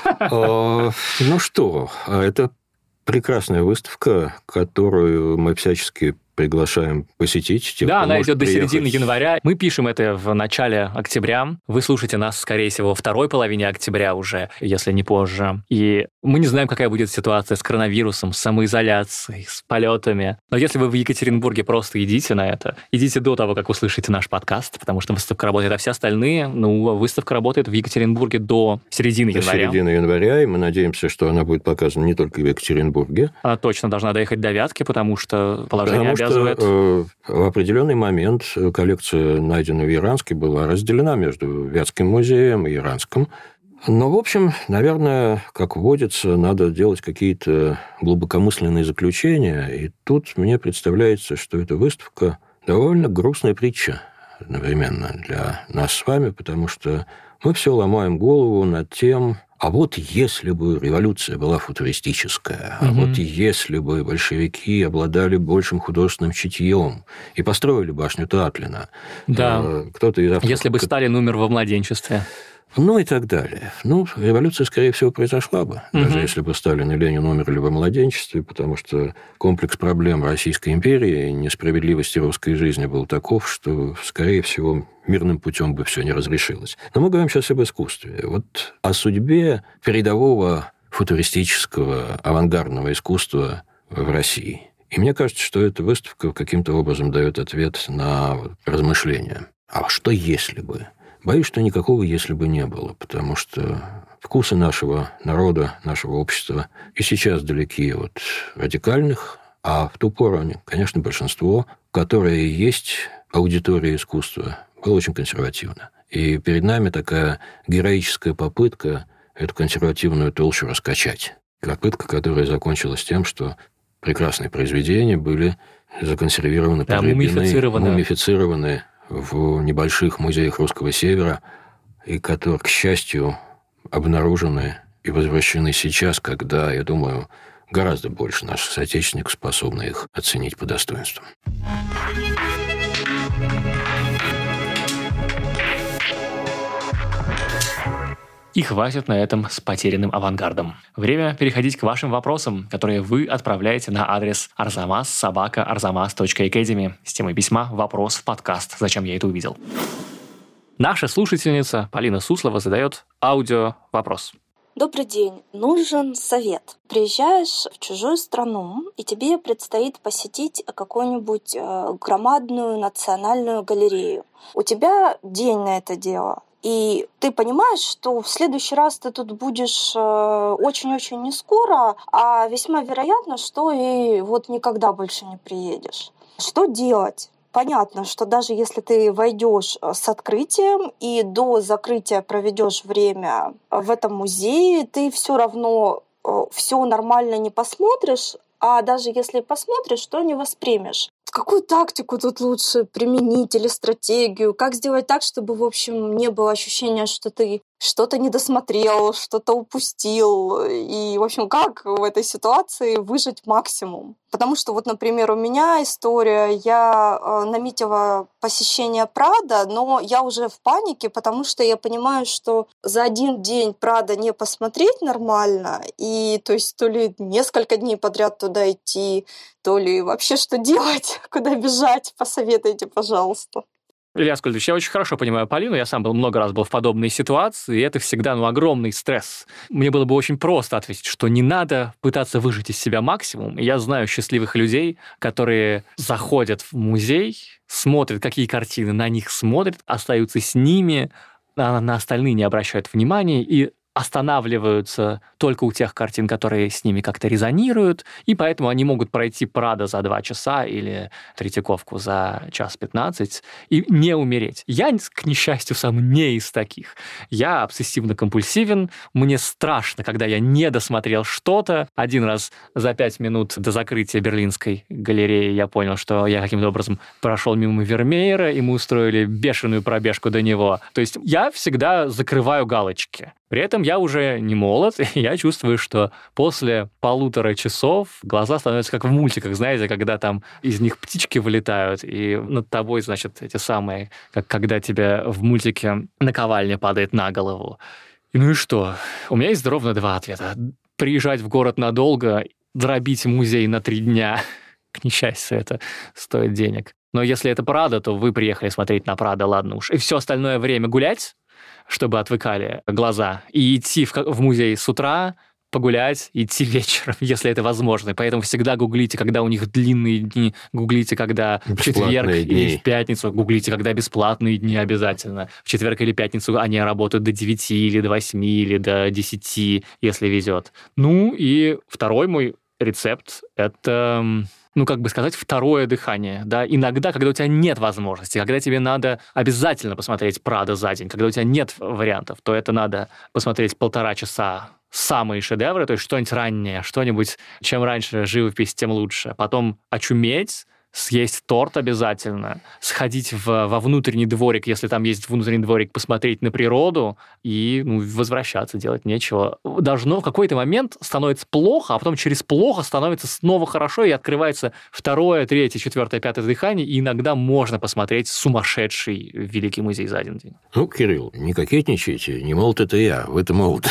Ну что, это прекрасная выставка, которую мы всячески приглашаем посетить. Да, она идет до середины января. Мы пишем это в начале октября. Вы слушаете нас, скорее всего, во второй половине октября уже, если не позже. И мы не знаем, какая будет ситуация с коронавирусом, с самоизоляцией, с полетами. Но если вы в Екатеринбурге, просто идите на это. Идите до того, как услышите наш подкаст, потому что выставка работает, а все остальные, выставка работает в Екатеринбурге до середины января. До середины января, и мы надеемся, что она будет показана не только в Екатеринбурге. Она точно должна доехать до Вятки, потому что положение обязывает. В определенный момент коллекция, найденная в Яранске, была разделена между Вятским музеем и Яранском. Но, в общем, наверное, как водится, надо делать какие-то глубокомысленные заключения. И тут мне представляется, что эта выставка довольно грустная притча одновременно для нас с вами, потому что мы все ломаем голову над тем, а вот если бы революция была футуристическая, а вот если бы большевики обладали большим художественным чутьем и построили башню Татлина. Да, кто-то из авторов... Если бы Сталин умер во младенчестве. Ну и так далее. Революция, скорее всего, произошла бы, даже если бы Сталин и Ленин умерли во младенчестве, потому что комплекс проблем Российской империи и несправедливости русской жизни был таков, что, скорее всего, мирным путем бы все не разрешилось. Но мы говорим сейчас об искусстве. Вот о судьбе передового футуристического авангардного искусства в России. И мне кажется, что эта выставка каким-то образом дает ответ на размышления. А что если бы? Боюсь, что никакого «если бы» не было, потому что вкусы нашего народа, нашего общества и сейчас далеки от радикальных, а в ту пору они, конечно, большинство, которое есть аудитория искусства, было очень консервативно. И перед нами такая героическая попытка эту консервативную толщу раскачать. Попытка, которая закончилась тем, что прекрасные произведения были законсервированы, мумифицированы в небольших музеях Русского Севера, и которые, к счастью, обнаружены и возвращены сейчас, когда, я думаю, гораздо больше наших соотечественников способны их оценить по достоинству. И хватит на этом с потерянным авангардом. Время переходить к вашим вопросам, которые вы отправляете на адрес arzamas@arzamas.academy с темой письма «Вопрос в подкаст. Зачем я это увидел?». Наша слушательница Полина Суслова задает аудио-вопрос. Добрый день. Нужен совет. Приезжаешь в чужую страну, и тебе предстоит посетить какую-нибудь громадную национальную галерею. У тебя день на это дело. И ты понимаешь, что в следующий раз ты тут будешь очень-очень не скоро, а весьма вероятно, что и вот никогда больше не приедешь. Что делать? Понятно, что даже если ты войдешь с открытием и до закрытия проведешь время в этом музее, ты все равно все нормально не посмотришь, а даже если посмотришь, то не воспримешь. Какую тактику тут лучше применить или стратегию? Как сделать так, чтобы, в общем, не было ощущения, что ты что-то не досмотрел, что-то упустил? И, в общем, как в этой ситуации выжать максимум? Потому что, вот, например, у меня история, я наметила посещение Прада, но я уже в панике, потому что я понимаю, что за один день Прада не посмотреть нормально, и, то есть, то ли несколько дней подряд туда идти, то ли вообще что делать, куда бежать, посоветуйте, пожалуйста. Илья Аскольдович, я очень хорошо понимаю Полину, я сам много раз был в подобной ситуации, и это всегда огромный стресс. Мне было бы очень просто ответить, что не надо пытаться выжать из себя максимум. Я знаю счастливых людей, которые заходят в музей, смотрят, какие картины на них смотрят, остаются с ними, а на остальные не обращают внимания и останавливаются только у тех картин, которые с ними как-то резонируют, и поэтому они могут пройти Прадо за 2 часа или Третьяковку за 1:15 и не умереть. Я, к несчастью, сам не из таких. Я обсессивно-компульсивен, мне страшно, когда я не досмотрел что-то. Один раз за 5 минут до закрытия Берлинской галереи я понял, что я каким-то образом прошел мимо Вермеера, и мы устроили бешеную пробежку до него. То есть я всегда закрываю галочки. При этом я уже не молод, и я чувствую, что после 1,5 часов глаза становятся как в мультиках, знаете, когда там из них птички вылетают, и над тобой, значит, эти самые, как когда тебе в мультике наковальня падает на голову. Ну и что? У меня есть ровно 2 ответа. Приезжать в город надолго, дробить музей на 3 дня. К несчастью, это стоит денег. Но если это Прадо, то вы приехали смотреть на Прадо, ладно уж. И все остальное время гулять, чтобы отвыкали глаза, и идти в музей с утра, погулять, идти вечером, если это возможно. И поэтому всегда гуглите, когда у них длинные дни, гуглите, когда в четверг или в пятницу, гуглите, когда бесплатные дни обязательно. В четверг или пятницу они работают до 9 или до 8 или до 10, если везет. Ну и второй мой рецепт – это... второе дыхание, да, иногда, когда у тебя нет возможности, когда тебе надо обязательно посмотреть Прадо за день, когда у тебя нет вариантов, то это надо посмотреть 1,5 часа самые шедевры, то есть что-нибудь раннее, что-нибудь, чем раньше живопись, тем лучше. Потом очуметь, съесть торт обязательно, сходить во внутренний дворик, если там есть внутренний дворик, посмотреть на природу и возвращаться, делать нечего. Должно в какой-то момент становится плохо, а потом через плохо становится снова хорошо, и открывается 2, 3, 4, 5 дыхание, и иногда можно посмотреть сумасшедший Великий музей за один день. Кирилл, не кокетничайте, не молод это я, вы-то молод.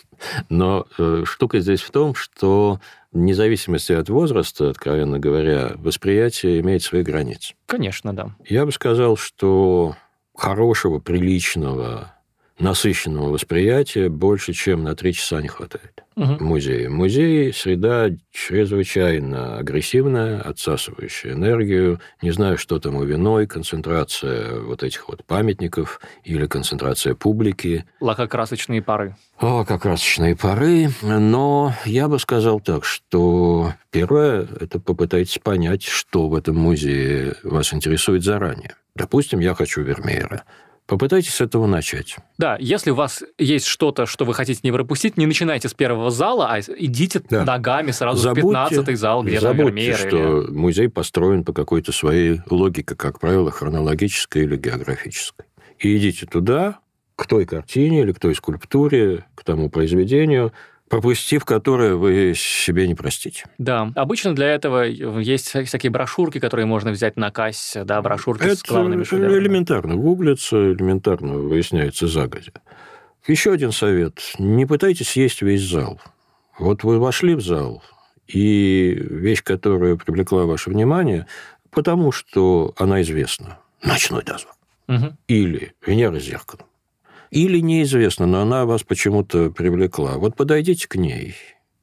Но штука здесь в том, что вне зависимости от возраста, откровенно говоря, восприятие имеет свои границы. Конечно, да. Я бы сказал, что хорошего, приличного, насыщенного восприятия больше, чем на 3 часа не хватает в музее. Музей – среда чрезвычайно агрессивная, отсасывающая энергию. Не знаю, что там у виной, концентрация вот этих вот памятников или концентрация публики. Лакокрасочные пары. Лакокрасочные пары. Но я бы сказал так, что первое – это попытайтесь понять, что в этом музее вас интересует заранее. Допустим, я хочу Вермеера. Попытайтесь с этого начать. Да, если у вас есть что-то, что вы хотите не пропустить, не начинайте с первого зала, а идите ногами сразу в 15-й зал, где там Вермеер. Забудьте, что музей построен по какой-то своей логике, как правило, хронологической или географической. И идите туда, к той картине или к той скульптуре, к тому произведению, пропустив которое вы себе не простите. Да, обычно для этого есть всякие брошюрки, которые можно взять на кассе, да, брошюрки с главными шедеврами. Это элементарно гуглится, элементарно выясняется загодя. Еще один совет. Не пытайтесь есть весь зал. Вот вы вошли в зал, и вещь, которая привлекла ваше внимание, потому что она известна. Ночной дозор. Или Венера с зеркалом. Или неизвестно, но она вас почему-то привлекла. Вот подойдите к ней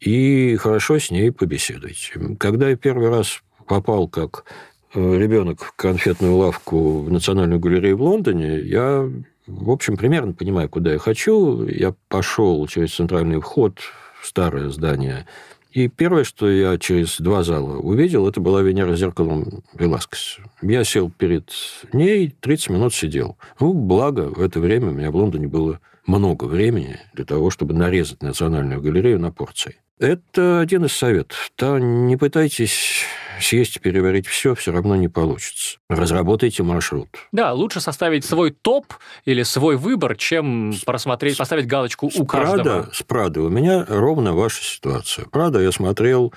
и хорошо с ней побеседуйте. Когда я первый раз попал как ребенок в конфетную лавку в Национальную галерею в Лондоне, я, в общем, примерно понимаю, куда я хочу. Я пошел через центральный вход в старое здание. И первое, что я через 2 зала увидел, это была Венера с зеркалом Веласкес. Я сел перед ней, 30 минут сидел. Благо, в это время у меня в Лондоне было много времени для того, чтобы нарезать Национальную галерею на порции. Это один из советов. Не пытайтесь съесть и переварить все равно не получится. Разработайте маршрут. Да, лучше составить свой топ или свой выбор, чем поставить галочку у каждого. С Прадо у меня ровно ваша ситуация. Прадо я смотрел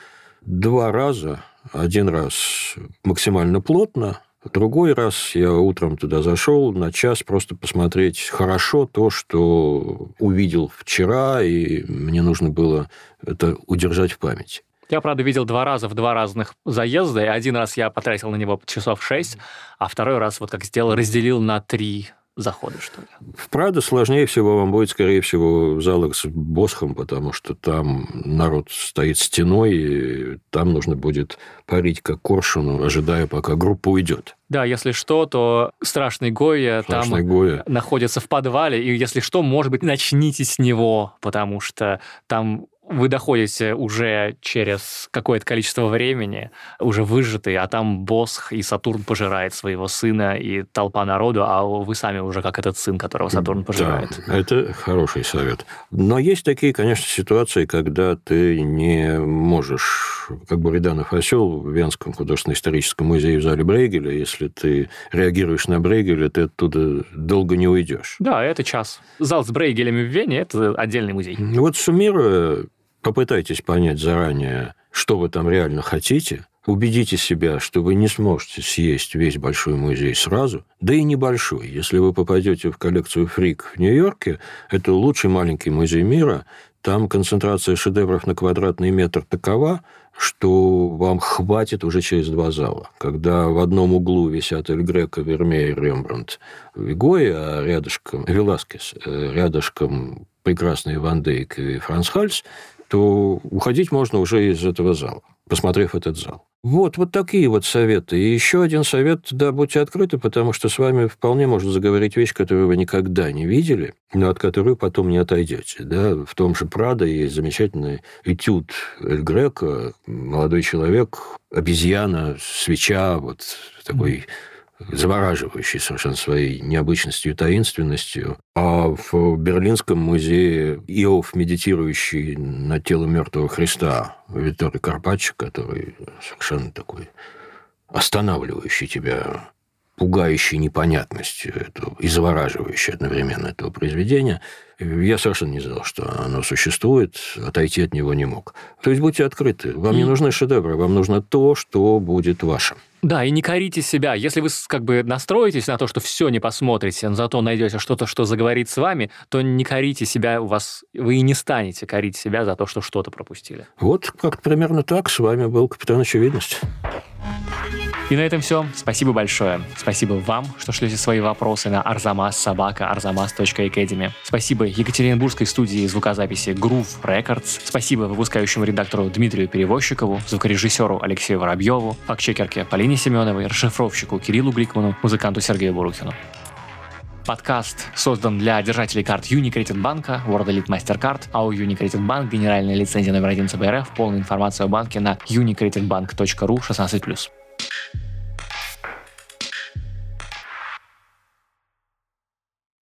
2 раза. Один раз максимально плотно, другой раз я утром туда зашел на час просто посмотреть хорошо то, что увидел вчера, и мне нужно было это удержать в памяти. Я, правда, видел 2 раза в 2 разных заезда, и один раз я потратил на него часов 6, а второй раз, вот как сделал, разделил на 3 захода, что ли. В Прадо сложнее всего вам будет, скорее всего, в залах с Босхом, потому что там народ стоит стеной, и там нужно будет парить как коршуну, ожидая, пока группа уйдет. Да, если что, то Страшный Гойя находится в подвале, и если что, может быть, начните с него, потому что там вы доходите уже через какое-то количество времени, уже выжатый, а там Босх и Сатурн пожирает своего сына, и толпа народу, а вы сами уже как этот сын, которого Сатурн пожирает. Да, это хороший совет. Но есть такие, конечно, ситуации, когда ты не можешь, как Буриданов осел в Венском художественно-историческом музее в зале Брейгеля, если ты реагируешь на Брейгеля, ты оттуда долго не уйдешь. Да, это час. Зал с Брейгелями в Вене – это отдельный музей. Вот суммируя, попытайтесь понять заранее, что вы там реально хотите. Убедите себя, что вы не сможете съесть весь большой музей сразу, да и небольшой. Если вы попадете в коллекцию Фрик в Нью-Йорке, это лучший маленький музей мира. Там концентрация шедевров на квадратный метр такова, что вам хватит уже через 2 зала. Когда в одном углу висят Эль Греко, Вермеер, Рембрандт и Гойя, а рядышком Веласкес, рядышком прекрасный Ван Дейк и Франц Хальс, то уходить можно уже из этого зала, посмотрев этот зал. Вот такие вот советы. И еще один совет, да, будьте открыты, потому что с вами вполне можно заговорить вещь, которую вы никогда не видели, но от которой потом не отойдете. Да? В том же Прадо есть замечательный этюд Эль Греко, молодой человек, обезьяна, свеча, вот такой завораживающий совершенно своей необычностью и таинственностью. А в Берлинском музее Иов, медитирующий над телом мертвого Христа, Витторио Карпаччо, который совершенно такой останавливающий тебя, пугающий непонятностью и завораживающий одновременно этого произведения. Я совершенно не знал, что оно существует, отойти от него не мог. То есть будьте открыты. Вам не нужны шедевры, вам нужно то, что будет вашим. Да, и не корите себя. Если вы как бы настроитесь на то, что все не посмотрите, но зато найдете что-то, что заговорит с вами, то не корите себя, вы и не станете корить себя за то, что что-то пропустили. Вот как примерно так. С вами был Капитан Очевидность. И на этом все. Спасибо большое. Спасибо вам, что шлете свои вопросы на arzamas@arzamas.academy. Спасибо екатеринбургской студии звукозаписи Groove Records. Спасибо выпускающему редактору Дмитрию Перевозчикову, звукорежиссеру Алексею Воробьеву, фактчекерке Полине Семеновой, расшифровщику Кириллу Гликману, музыканту Сергею Бурухину. Подкаст создан для держателей карт Unicredit банка, World Elite MasterCard, а у Unicredit Bank генеральная лицензия номер 1 ЦБРФ. Полная информация о банке на unicreditbank.ru 16+.